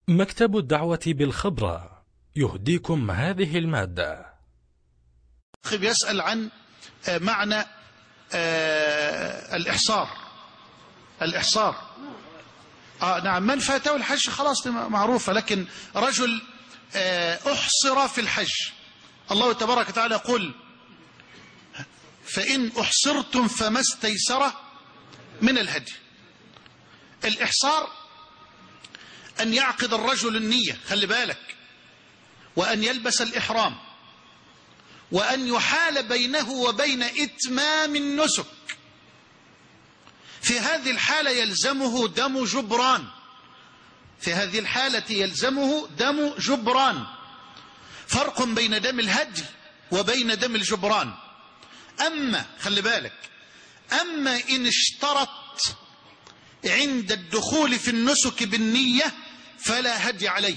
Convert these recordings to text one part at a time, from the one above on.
مكتب الدعوة بالخبرة يهديكم هذه المادة. يسأل عن معنى الإحصار. نعم، من فاته الحج خلاص معروفة، لكن رجل أحصر في الحج، الله تبارك وتعالى يقول: فإن أحصرتم فما استيسر من الهدي. الإحصار أن يعقد الرجل النية، خلي بالك، وأن يلبس الإحرام، وأن يحال بينه وبين إتمام النسك. في هذه الحالة يلزمه دم جبران، في هذه الحالة يلزمه دم جبران. فرق بين دم الهدي وبين دم الجبران. أما خلي بالك، أما إن اشترط عند الدخول في النسك بالنية فلا هدي عليه.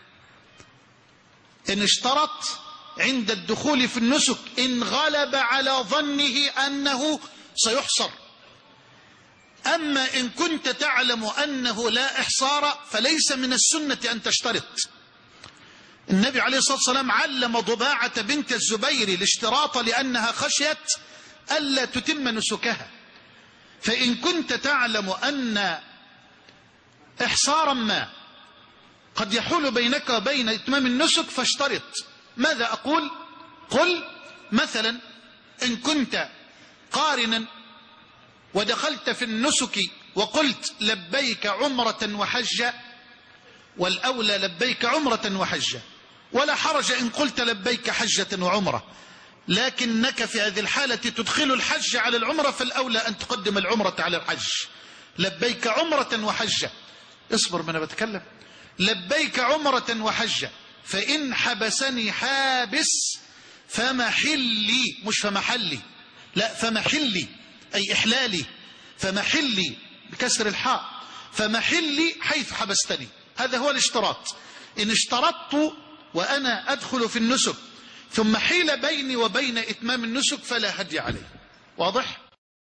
إن اشترط عند الدخول في النسك إن غلب على ظنه أنه سيحصر. أما إن كنت تعلم أنه لا إحصار فليس من السنة أن تشترط. النبي عليه الصلاة والسلام علم ضباعة بنت الزبير الاشتراط لأنها خشيت ألا تتم نسكها. فإن كنت تعلم أن إحصارا ما قد يحول بينك وبين إتمام النسك فاشترط. ماذا أقول؟ قل مثلا إن كنت قارنا ودخلت في النسك وقلت لبيك عمرة وحجة، والأولى لبيك عمرة وحجة، ولا حرج إن قلت لبيك حجة وعمرة، لكنك في هذه الحالة تدخل الحج على العمرة، فالأولى أن تقدم العمرة على الحج. لبيك عمرة وحجة، اصبر ما أنا بتكلم. لبيك عمرة وحجة، فإن حبسني حابس فمحلي، مش فمحلي، لا فمحلي أي إحلالي، فمحلي بكسر الحاء، فمحلي حيث حبستني. هذا هو الاشتراط. إن اشترطت وأنا أدخل في النسك ثم حيل بيني وبين إتمام النسك فلا هدي عليه. واضح؟